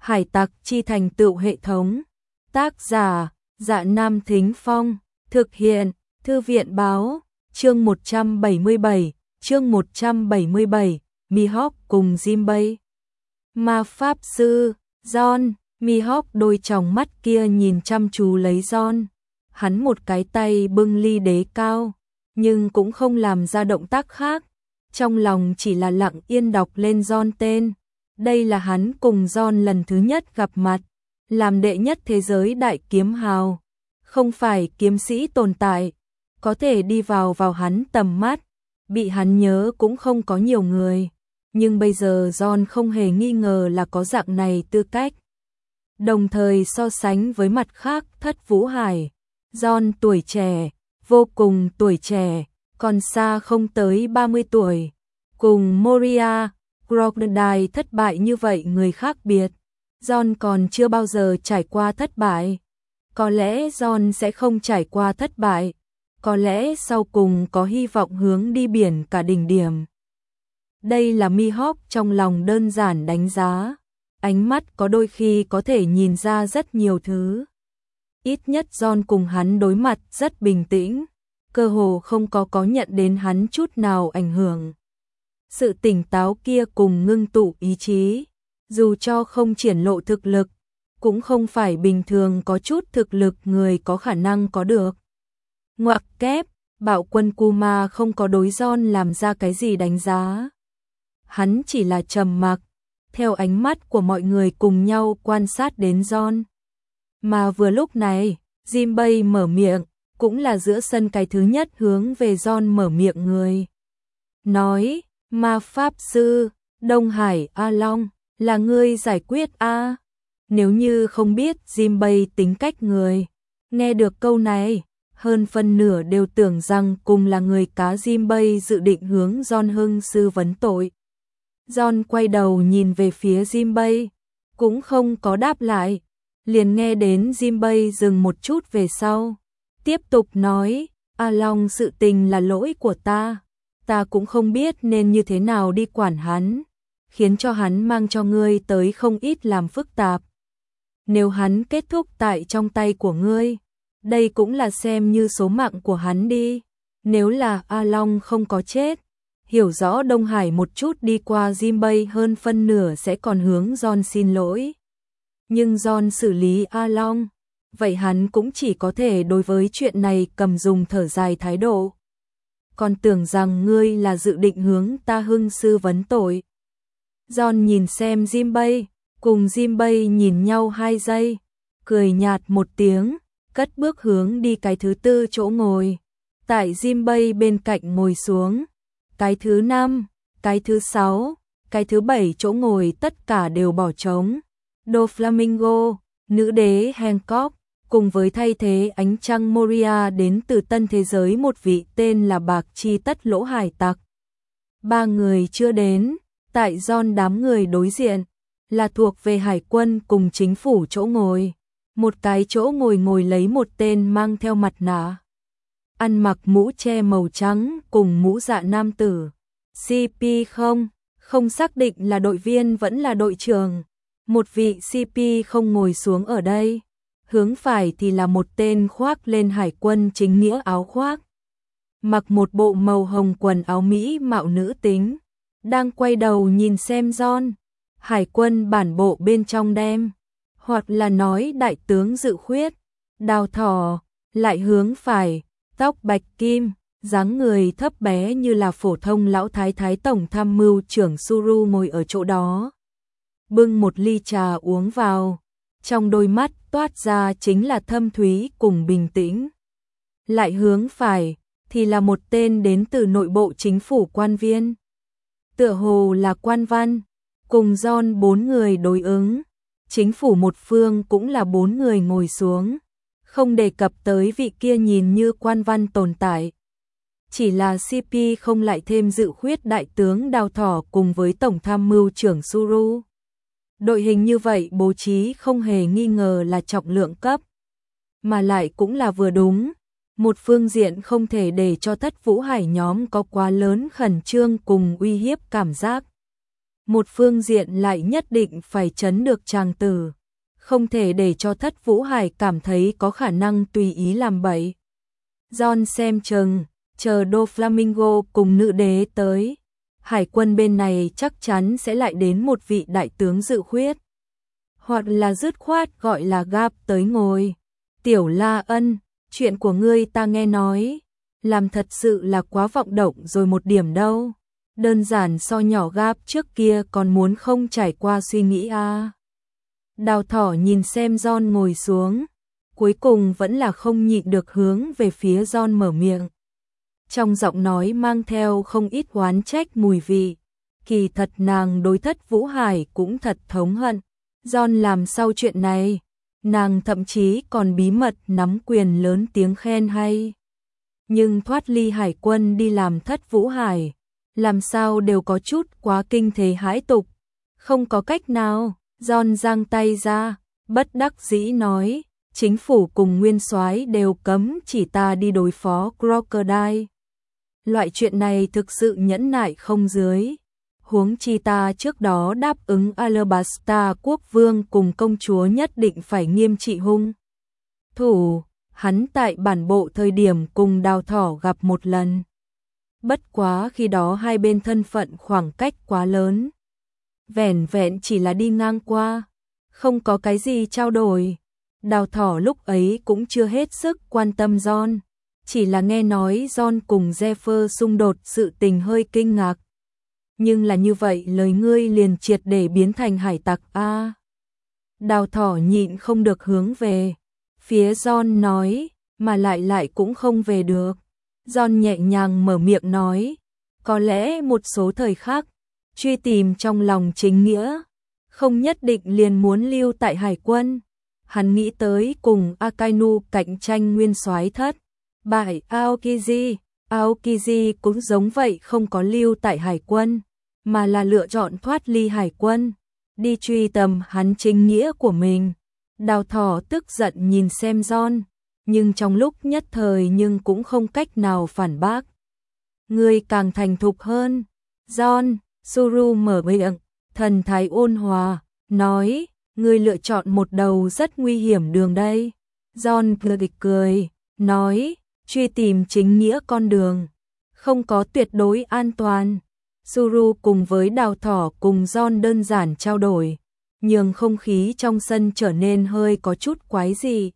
Hải tặc chi thành tựu hệ thống. Tác giả, Dạ Nam Thính Phong. Thực hiện, Thư viện báo. Chương 177, Mihawk cùng Jinbei. Ma Pháp Sư, John. Mihawk đôi tròng mắt kia nhìn chăm chú lấy John. Hắn một cái tay bưng ly đế cao, nhưng cũng không làm ra động tác khác. Trong lòng chỉ là lặng yên đọc lên John tên. Đây là hắn cùng John lần thứ nhất gặp mặt, làm đệ nhất thế giới đại kiếm hào. Không phải kiếm sĩ tồn tại, có thể đi vào hắn tầm mắt, bị hắn nhớ cũng không có nhiều người. Nhưng bây giờ John không hề nghi ngờ là có dạng này tư cách. Đồng thời so sánh với mặt khác Thất Vũ Hải, John tuổi trẻ, vô cùng tuổi trẻ, còn xa không tới 30 tuổi. Cùng Moria, Crocodile thất bại như vậy người khác biệt, John còn chưa bao giờ trải qua thất bại. Có lẽ John sẽ không trải qua thất bại, có lẽ sau cùng có hy vọng hướng đi biển cả đỉnh điểm. Đây là Mihawk trong lòng đơn giản đánh giá, ánh mắt có đôi khi có thể nhìn ra rất nhiều thứ. Ít nhất John cùng hắn đối mặt rất bình tĩnh, cơ hồ không có nhận đến hắn chút nào ảnh hưởng. Sự tỉnh táo kia cùng ngưng tụ ý chí, dù cho không triển lộ thực lực, cũng không phải bình thường có chút thực lực người có khả năng có được. Ngoặc kép, Bạo Quân Kuma không có đối John làm ra cái gì đánh giá. Hắn chỉ là trầm mặc, theo ánh mắt của mọi người cùng nhau quan sát đến John. Mà vừa lúc này, Jinbei mở miệng, cũng là giữa sân cái thứ nhất hướng về John mở miệng người. Nói, Ma Pháp Sư, Đông Hải A Long, là ngươi giải quyết a? Nếu như không biết Jinbei tính cách người, nghe được câu này, hơn phân nửa đều tưởng rằng cùng là người cá. Jinbei dự định hướng John hưng sư vấn tội. John quay đầu nhìn về phía Jinbei, cũng không có đáp lại, liền nghe đến Jinbei dừng một chút về sau, tiếp tục nói, A Long sự tình là lỗi của ta cũng không biết nên như thế nào đi quản hắn, khiến cho hắn mang cho ngươi tới không ít làm phức tạp. Nếu hắn kết thúc tại trong tay của ngươi, đây cũng là xem như số mạng của hắn đi. Nếu là A Long không có chết, hiểu rõ Đông Hải một chút đi qua, Jinbei hơn phân nửa sẽ còn hướng John xin lỗi. Nhưng John xử lý A Long, vậy hắn cũng chỉ có thể đối với chuyện này cầm dùng thở dài thái độ. Còn tưởng rằng ngươi là dự định hướng ta hưng sư vấn tội. John nhìn xem Jinbei, cùng Jinbei nhìn nhau 2 giây, cười nhạt một tiếng, cất bước hướng đi cái thứ 4 chỗ ngồi. Tại Jinbei bên cạnh ngồi xuống, cái thứ 5, cái thứ 6, cái thứ 7 chỗ ngồi tất cả đều bỏ trống. Doflamingo, nữ đế Hancock, cùng với thay thế ánh trăng Moria đến từ tân thế giới một vị tên là Bạc Chi Tất Lỗ hải tặc. 3 người chưa đến, tại John đám người đối diện, là thuộc về hải quân cùng chính phủ chỗ ngồi. Một cái chỗ ngồi lấy một tên mang theo mặt nạ, ăn mặc mũ che màu trắng cùng mũ dạ nam tử. CP không xác định là đội viên vẫn là đội trưởng. Một vị CP không ngồi xuống ở đây. Hướng phải thì là một tên khoác lên hải quân chính nghĩa áo khoác, mặc một bộ màu hồng quần áo mỹ mạo nữ tính, đang quay đầu nhìn xem John. Hải quân bản bộ bên trong đem, hoặc là nói đại tướng Dự Khuyết, Đào Thỏ. Lại hướng phải, tóc bạch kim, dáng người thấp bé như là phổ thông lão thái thái tổng tham mưu trưởng Suru ngồi ở chỗ đó, bưng một ly trà uống vào, trong đôi mắt toát ra chính là thâm thúy cùng bình tĩnh. Lại hướng phải thì là một tên đến từ nội bộ chính phủ quan viên, tựa hồ là quan văn, cùng John 4 người đối ứng. Chính phủ một phương cũng là 4 người ngồi xuống, không đề cập tới vị kia nhìn như quan văn tồn tại. Chỉ là CP không lại thêm Dự Khuyết đại tướng Đào Thỏ cùng với tổng tham mưu trưởng Suru. Đội hình như vậy bố trí không hề nghi ngờ là trọng lượng cấp, mà lại cũng là vừa đúng. Một phương diện không thể để cho Thất Vũ Hải nhóm có quá lớn khẩn trương cùng uy hiếp cảm giác. một phương diện lại nhất định phải trấn được chàng tử, không thể để cho Thất Vũ Hải cảm thấy có khả năng tùy ý làm bậy. John xem chừng, chờ Doflamingo cùng nữ đế tới, hải quân bên này chắc chắn sẽ lại đến một vị đại tướng dự khuyết, hoặc là dứt khoát gọi là Gap tới ngồi. Tiểu La Ân, chuyện của ngươi ta nghe nói, làm thật sự là quá vọng động rồi một điểm đâu. Đơn giản so nhỏ Gap trước kia còn muốn không trải qua suy nghĩ à. Đào Thỏ nhìn xem John ngồi xuống, cuối cùng vẫn là không nhịn được hướng về phía John mở miệng. Trong giọng nói mang theo không ít oán trách mùi vị, kỳ thật nàng đối Thất Vũ Hải cũng thật thống hận. John làm sau chuyện này, nàng thậm chí còn bí mật nắm quyền lớn tiếng khen hay. Nhưng thoát ly hải quân đi làm Thất Vũ Hải, làm sao đều có chút quá kinh thế hãi tục. Không có cách nào, John giang tay ra, bất đắc dĩ nói, chính phủ cùng nguyên soái đều cấm chỉ ta đi đối phó Crocodile. Loại chuyện này thực sự nhẫn nại không dưới. Huống chi ta trước đó đáp ứng Alabasta quốc vương cùng công chúa nhất định phải nghiêm trị hung thủ, hắn tại bản bộ thời điểm cùng Đào Thỏ gặp một lần. Bất quá khi đó hai bên thân phận khoảng cách quá lớn. Vẻn vẹn chỉ là đi ngang qua, không có cái gì trao đổi. Đào Thỏ lúc ấy cũng chưa hết sức quan tâm John, chỉ là nghe nói John cùng Zephyr xung đột sự tình hơi kinh ngạc. Nhưng là như vậy lời ngươi liền triệt để biến thành hải tặc a. Đào Thỏ nhịn không được hướng về phía John nói, mà lại cũng không về được. John nhẹ nhàng mở miệng nói, có lẽ một số thời khắc, truy tìm trong lòng chính nghĩa, không nhất định liền muốn lưu tại hải quân. Hắn nghĩ tới cùng Akainu cạnh tranh nguyên soái thất bại Aokiji, Aokiji cũng giống vậy không có lưu tại hải quân, mà là lựa chọn thoát ly hải quân, đi truy tầm hắn chính nghĩa của mình. Đào Thỏ tức giận nhìn xem John, nhưng trong lúc nhất thời nhưng cũng không cách nào phản bác. Ngươi càng thành thục hơn. John, Suru mở miệng, thần thái ôn hòa, nói, ngươi lựa chọn một đầu rất nguy hiểm đường đây. John cười, nói, truy tìm chính nghĩa con đường, không có tuyệt đối an toàn. Suru cùng với Đào Thỏ cùng John đơn giản trao đổi, nhường không khí trong sân trở nên hơi có chút quái dị.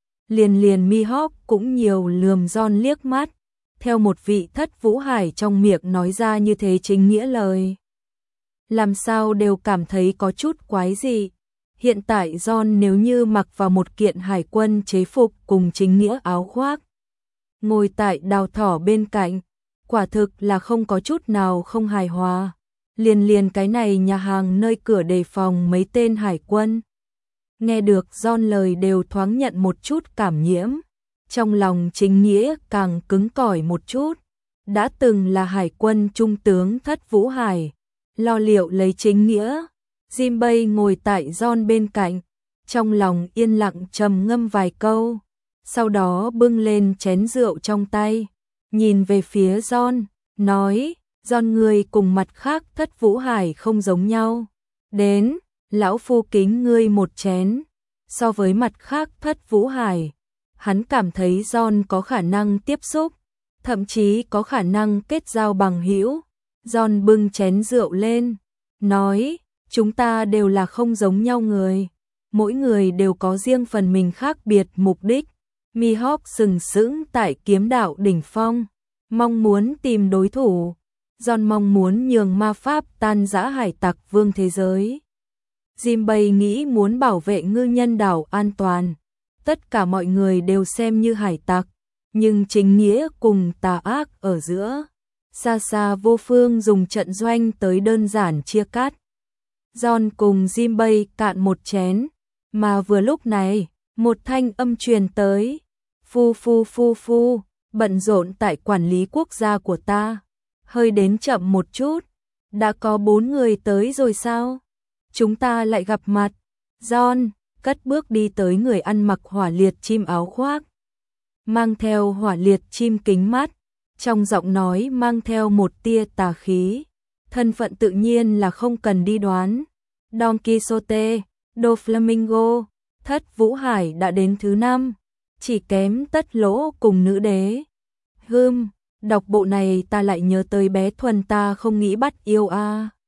Liền Mihawk cũng nhiều lườm John liếc mắt, theo một vị Thất Vũ Hải trong miệng nói ra như thế chính nghĩa lời. Làm sao đều cảm thấy có chút quái dị. Hiện tại John nếu như mặc vào một kiện hải quân chế phục cùng chính nghĩa áo khoác, ngồi tại Đào Thỏ bên cạnh, quả thực là không có chút nào không hài hòa. Liền cái này nhà hàng nơi cửa đề phòng mấy tên hải quân. Nghe được John lời đều thoáng nhận một chút cảm nhiễm, trong lòng chính nghĩa càng cứng cỏi một chút. Đã từng là hải quân trung tướng Thất Vũ Hải, lo liệu lấy chính nghĩa. Jinbei ngồi tại John bên cạnh, trong lòng yên lặng trầm ngâm vài câu, sau đó bưng lên chén rượu trong tay, nhìn về phía John, nói, John ngươi cùng mặt khác Thất Vũ Hải không giống nhau. Đến, lão phu kính ngươi một chén. So với mặt khác Thất Vũ Hải, hắn cảm thấy John có khả năng tiếp xúc, thậm chí có khả năng kết giao bằng hữu. John bưng chén rượu lên, nói, chúng ta đều là không giống nhau người, mỗi người đều có riêng phần mình khác biệt mục đích. Mihawk sừng sững tại kiếm đạo đỉnh phong, mong muốn tìm đối thủ. John mong muốn nhường ma pháp tan rã hải tặc vương thế giới. Jinbei nghĩ muốn bảo vệ ngư nhân đảo an toàn. Tất cả mọi người đều xem như hải tặc, nhưng chính nghĩa cùng tà ác ở giữa. Xa xa vô phương dùng trận doanh tới đơn giản chia cắt. John cùng Jinbei cạn một chén, mà vừa lúc này, một thanh âm truyền tới. Phu, bận rộn tại quản lý quốc gia của ta. Hơi đến chậm một chút, đã có 4 người tới rồi sao? Chúng ta lại gặp mặt. John cất bước đi tới người ăn mặc hỏa liệt chim áo khoác, mang theo hỏa liệt chim kính mắt, trong giọng nói mang theo một tia tà khí. thân phận tự nhiên là không cần đi đoán. Don Quixote, Do Flamingo, Thất Vũ Hải đã đến thứ 5, chỉ kém Tất Lỗ cùng Nữ Đế. Đọc bộ này ta lại nhớ tới bé Thuần ta không nghĩ bắt yêu a.